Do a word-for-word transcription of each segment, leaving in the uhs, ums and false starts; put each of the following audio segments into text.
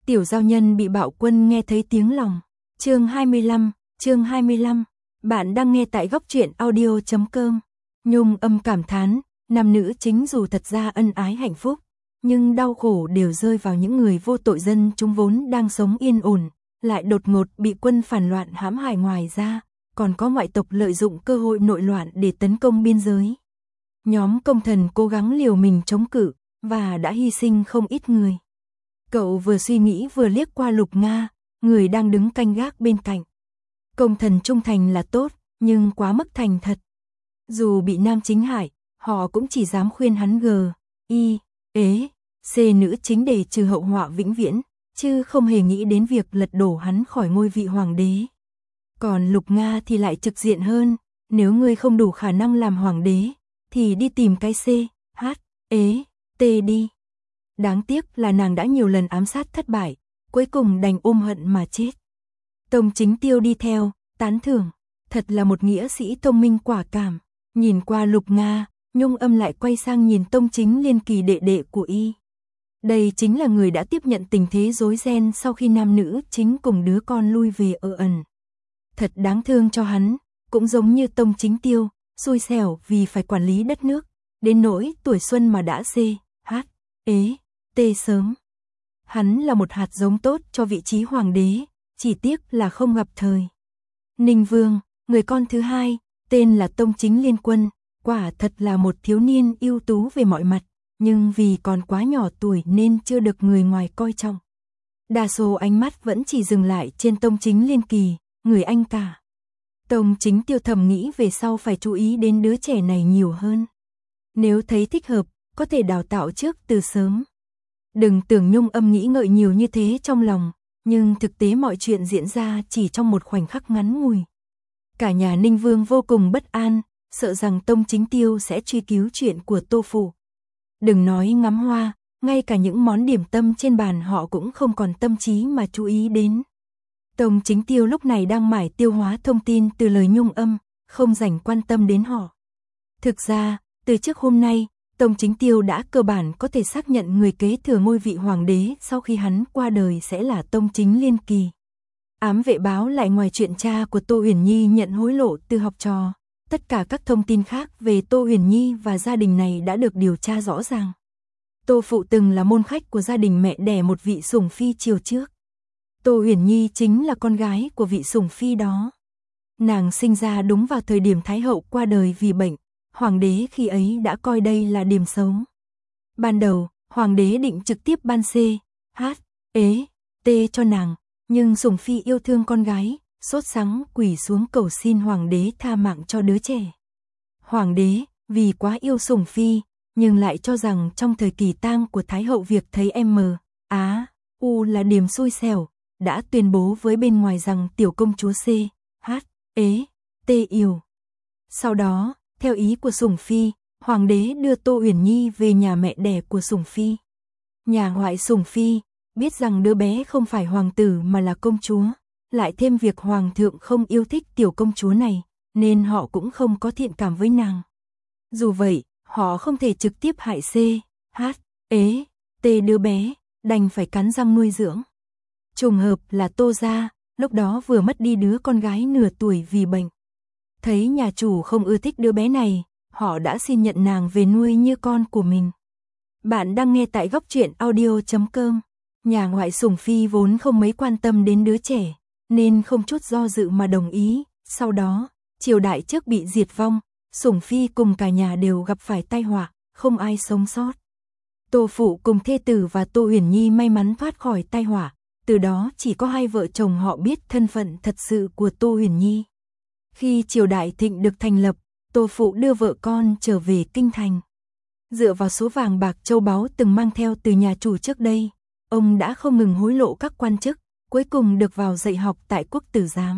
Tiểu giao nhân bị bạo quân nghe thấy tiếng lòng. Chương hai mươi lăm, chương hai mươi lăm. Bạn đang nghe tại góc truyện audio chấm com. Nhung âm cảm thán, nam nữ chính dù thật ra ân ái hạnh phúc, nhưng đau khổ đều rơi vào những người vô tội. Dân chúng vốn đang sống yên ổn, lại đột ngột bị quân phản loạn hãm hại. Ngoài ra, còn có ngoại tộc lợi dụng cơ hội nội loạn để tấn công biên giới. Nhóm công thần cố gắng liều mình chống cự, và đã hy sinh không ít người. Cậu vừa suy nghĩ vừa liếc qua Lục Nga, người đang đứng canh gác bên cạnh. Công thần trung thành là tốt, nhưng quá mức thành thật. Dù bị nam chính hại, họ cũng chỉ dám khuyên hắn g, y, ế, c nữ chính để trừ hậu họa vĩnh viễn, chứ không hề nghĩ đến việc lật đổ hắn khỏi ngôi vị hoàng đế. Còn Lục Nga thì lại trực diện hơn, nếu ngươi không đủ khả năng làm hoàng đế, thì đi tìm cái c, h, ế, t đi. Đáng tiếc là nàng đã nhiều lần ám sát thất bại, cuối cùng đành ôm hận mà chết. Tông Chính Tiêu đi theo, tán thưởng, thật là một nghĩa sĩ thông minh quả cảm. Nhìn qua Lục Nga, Nhung âm lại quay sang nhìn Tông Chính Liên Kỳ, đệ đệ của y. Đây chính là người đã tiếp nhận tình thế rối ren sau khi nam nữ chính cùng đứa con lui về ở ẩn. Thật đáng thương cho hắn, cũng giống như Tông Chính Tiêu, xui xẻo vì phải quản lý đất nước, đến nỗi tuổi xuân mà đã c, h, ế, t sớm. Hắn là một hạt giống tốt cho vị trí hoàng đế, chỉ tiếc là không gặp thời. Ninh Vương, người con thứ hai, tên là Tông Chính Liên Quân, quả thật là một thiếu niên ưu tú về mọi mặt, nhưng vì còn quá nhỏ tuổi nên chưa được người ngoài coi trọng. Đa số ánh mắt vẫn chỉ dừng lại trên Tông Chính Liên Kỳ, người anh cả. Tông Chính Tiêu thầm nghĩ về sau phải chú ý đến đứa trẻ này nhiều hơn. Nếu thấy thích hợp, có thể đào tạo trước từ sớm. Đừng tưởng Nhung âm nghĩ ngợi nhiều như thế trong lòng, nhưng thực tế mọi chuyện diễn ra chỉ trong một khoảnh khắc ngắn ngủi. Cả nhà Ninh Vương vô cùng bất an, sợ rằng Tông Chính Tiêu sẽ truy cứu chuyện của Tô Phủ. Đừng nói ngắm hoa, ngay cả những món điểm tâm trên bàn họ cũng không còn tâm trí mà chú ý đến. Tông Chính Tiêu lúc này đang mải tiêu hóa thông tin từ lời Nhung âm, không rảnh quan tâm đến họ. Thực ra, từ trước hôm nay, Tông Chính Tiêu đã cơ bản có thể xác nhận người kế thừa ngôi vị hoàng đế sau khi hắn qua đời sẽ là Tông Chính Liên Kỳ. Ám vệ báo lại ngoài chuyện cha của Tô Uyển Nhi nhận hối lộ từ học trò, tất cả các thông tin khác về Tô Uyển Nhi và gia đình này đã được điều tra rõ ràng. Tô Phụ từng là môn khách của gia đình mẹ đẻ một vị sủng phi triều trước. Tô Uyển Nhi chính là con gái của vị sủng phi đó. Nàng sinh ra đúng vào thời điểm Thái hậu qua đời vì bệnh. Hoàng đế khi ấy đã coi đây là điểm xấu. Ban đầu, hoàng đế định trực tiếp ban c, h, ế, t cho nàng, nhưng sủng phi yêu thương con gái, sốt sắng quỳ xuống cầu xin hoàng đế tha mạng cho đứa trẻ. Hoàng đế, vì quá yêu sủng phi, nhưng lại cho rằng trong thời kỳ tang của Thái hậu việc thấy em mờ, á, u là điểm xui xẻo, đã tuyên bố với bên ngoài rằng tiểu công chúa c, h, ế, t yêu. Sau đó, theo ý của sủng phi, hoàng đế đưa Tô Uyển Nhi về nhà mẹ đẻ của sủng phi. Nhà ngoại sủng phi biết rằng đứa bé không phải hoàng tử mà là công chúa, lại thêm việc hoàng thượng không yêu thích tiểu công chúa này, nên họ cũng không có thiện cảm với nàng. Dù vậy, họ không thể trực tiếp hại c, h, ế, t đứa bé, đành phải cắn răng nuôi dưỡng. Trùng hợp là Tô gia, lúc đó vừa mất đi đứa con gái nửa tuổi vì bệnh. Thấy nhà chủ không ưa thích đứa bé này, họ đã xin nhận nàng về nuôi như con của mình. Bạn đang nghe tại góc truyện audio chấm com. Nhà ngoại sủng phi vốn không mấy quan tâm đến đứa trẻ, nên không chút do dự mà đồng ý. Sau đó, triều đại trước bị diệt vong, sủng phi cùng cả nhà đều gặp phải tai họa, không ai sống sót. Tô Phụ cùng thê tử và Tô Uyển Nhi may mắn thoát khỏi tai họa, từ đó chỉ có hai vợ chồng họ biết thân phận thật sự của Tô Uyển Nhi. Khi triều đại Thịnh được thành lập, Tô Phụ đưa vợ con trở về kinh thành. Dựa vào số vàng bạc châu báu từng mang theo từ nhà chủ trước đây, ông đã không ngừng hối lộ các quan chức, cuối cùng được vào dạy học tại Quốc tử giám.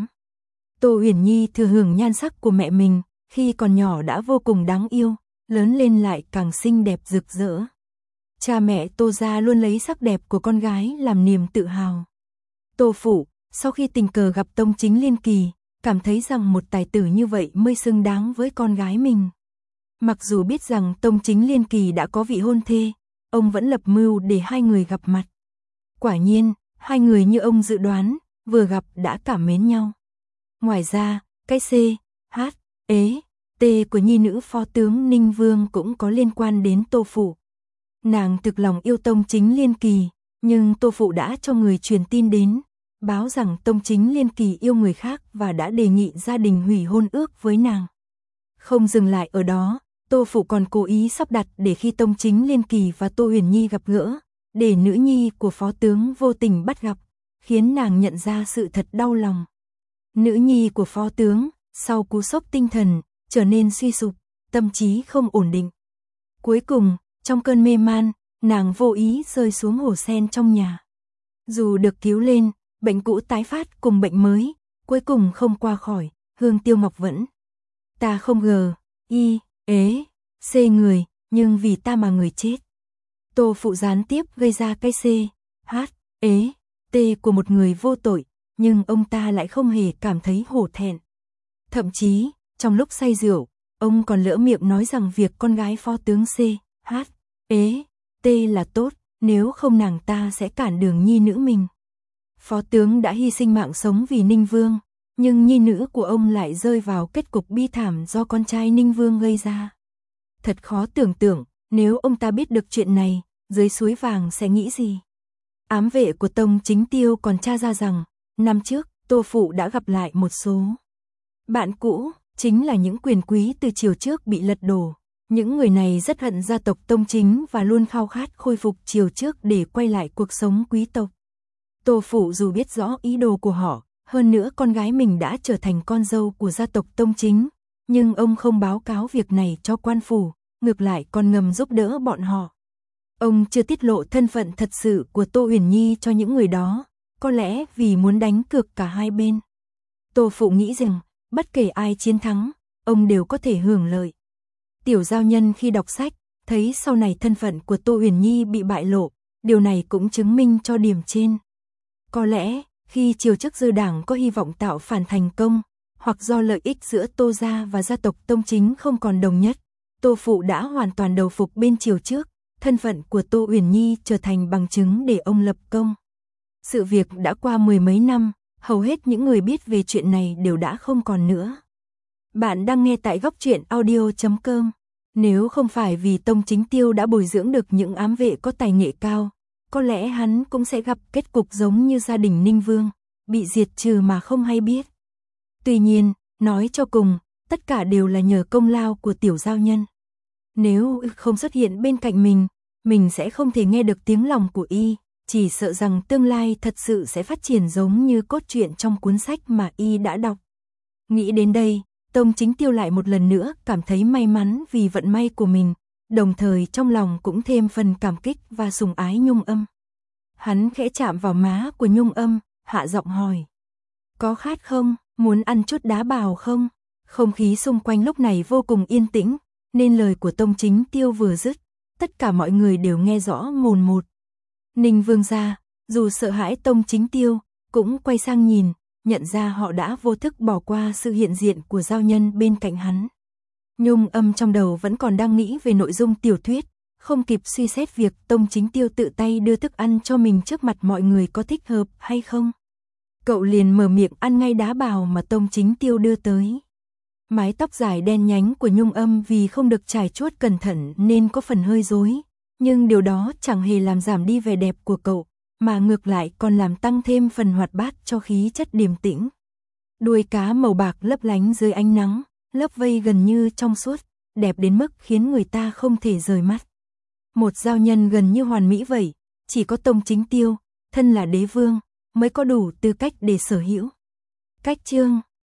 Tô Uyển Nhi thừa hưởng nhan sắc của mẹ mình, khi còn nhỏ đã vô cùng đáng yêu, lớn lên lại càng xinh đẹp rực rỡ. Cha mẹ Tô gia luôn lấy sắc đẹp của con gái làm niềm tự hào. Tô Phụ, sau khi tình cờ gặp Tông Chính Liên Kỳ, cảm thấy rằng một tài tử như vậy mới xứng đáng với con gái mình. Mặc dù biết rằng Tông Chính Liên Kỳ đã có vị hôn thê, ông vẫn lập mưu để hai người gặp mặt. Quả nhiên, hai người như ông dự đoán, vừa gặp đã cảm mến nhau. Ngoài ra, cái C, H, ế, T của nhi nữ phó tướng Ninh Vương cũng có liên quan đến Tô Phụ. Nàng thực lòng yêu Tông Chính Liên Kỳ, nhưng Tô Phụ đã cho người truyền tin đến, báo rằng Tông Chính Liên Kỳ yêu người khác và đã đề nghị gia đình hủy hôn ước với nàng. Không dừng lại ở đó, Tô Phụ còn cố ý sắp đặt để khi Tông Chính Liên Kỳ và Tô Huyền Nhi gặp gỡ, để nữ nhi của phó tướng vô tình bắt gặp, khiến nàng nhận ra sự thật đau lòng. Nữ nhi của phó tướng, sau cú sốc tinh thần, trở nên suy sụp, tâm trí không ổn định. Cuối cùng, trong cơn mê man, nàng vô ý rơi xuống hồ sen trong nhà. Dù được cứu lên, bệnh cũ tái phát cùng bệnh mới, cuối cùng không qua khỏi, Hương Tiêu Ngọc vẫn. Ta không ngờ, y, ế, c người, nhưng vì ta mà người chết. Tô Phụ gián tiếp gây ra cái c, h, ế, t của một người vô tội, nhưng ông ta lại không hề cảm thấy hổ thẹn. Thậm chí, trong lúc say rượu, ông còn lỡ miệng nói rằng việc con gái phó tướng C, H, ế, T là tốt, nếu không nàng ta sẽ cản đường nhi nữ mình. Phó tướng đã hy sinh mạng sống vì Ninh Vương, nhưng nhi nữ của ông lại rơi vào kết cục bi thảm do con trai Ninh Vương gây ra. Thật khó tưởng tượng, nếu ông ta biết được chuyện này, dưới suối vàng sẽ nghĩ gì. Ám vệ của Tông Chính Tiêu còn tra ra rằng, năm trước, Tô Phụ đã gặp lại một số bạn cũ, chính là những quyền quý từ triều trước bị lật đổ. Những người này rất hận gia tộc Tông Chính và luôn khao khát khôi phục triều trước để quay lại cuộc sống quý tộc. Tô Phụ dù biết rõ ý đồ của họ, hơn nữa con gái mình đã trở thành con dâu của gia tộc Tông Chính, nhưng ông không báo cáo việc này cho quan phủ, ngược lại còn ngầm giúp đỡ bọn họ. Ông chưa tiết lộ thân phận thật sự của Tô Huyền Nhi cho những người đó, có lẽ vì muốn đánh cược cả hai bên. Tô Phụ nghĩ rằng, bất kể ai chiến thắng, ông đều có thể hưởng lợi. Tiểu giao nhân khi đọc sách, thấy sau này thân phận của Tô Huyền Nhi bị bại lộ, điều này cũng chứng minh cho điểm trên. Có lẽ, khi triều chức dư đảng có hy vọng tạo phản thành công, hoặc do lợi ích giữa Tô gia và gia tộc Tông Chính không còn đồng nhất, Tô Phụ đã hoàn toàn đầu phục bên triều trước, thân phận của Tô Huyền Nhi trở thành bằng chứng để ông lập công. Sự việc đã qua mười mấy năm, hầu hết những người biết về chuyện này đều đã không còn nữa. Bạn đang nghe tại góc truyện audio chấm com. Nếu không phải vì Tông Chính Tiêu đã bồi dưỡng được những ám vệ có tài nghệ cao, có lẽ hắn cũng sẽ gặp kết cục giống như gia đình Ninh Vương, bị diệt trừ mà không hay biết. Tuy nhiên, nói cho cùng, tất cả đều là nhờ công lao của tiểu giao nhân. Nếu không xuất hiện bên cạnh mình, mình sẽ không thể nghe được tiếng lòng của y, chỉ sợ rằng tương lai thật sự sẽ phát triển giống như cốt truyện trong cuốn sách mà y đã đọc. Nghĩ đến đây, Tông Chính Tiêu lại một lần nữa cảm thấy may mắn vì vận may của mình, đồng thời trong lòng cũng thêm phần cảm kích và sủng ái Nhung Âm. Hắn khẽ chạm vào má của Nhung Âm, hạ giọng hỏi. Có khát không, muốn ăn chút đá bào không? Không khí xung quanh lúc này vô cùng yên tĩnh, nên lời của Tông Chính Tiêu vừa dứt, tất cả mọi người đều nghe rõ mồn một. Ninh Vương gia, dù sợ hãi Tông Chính Tiêu, cũng quay sang nhìn, nhận ra họ đã vô thức bỏ qua sự hiện diện của giao nhân bên cạnh hắn. Nhung Âm trong đầu vẫn còn đang nghĩ về nội dung tiểu thuyết, không kịp suy xét việc Tông Chính Tiêu tự tay đưa thức ăn cho mình trước mặt mọi người có thích hợp hay không. Cậu liền mở miệng ăn ngay đá bào mà Tông Chính Tiêu đưa tới. Mái tóc dài đen nhánh của Nhung Âm vì không được chải chuốt cẩn thận nên có phần hơi rối, nhưng điều đó chẳng hề làm giảm đi vẻ đẹp của cậu, mà ngược lại còn làm tăng thêm phần hoạt bát cho khí chất điềm tĩnh. Đuôi cá màu bạc lấp lánh dưới ánh nắng, lớp vây gần như trong suốt, đẹp đến mức khiến người ta không thể rời mắt. Một giao nhân gần như hoàn mỹ vậy, chỉ có Tông Chính Tiêu, thân là đế vương, mới có đủ tư cách để sở hữu. Cách chương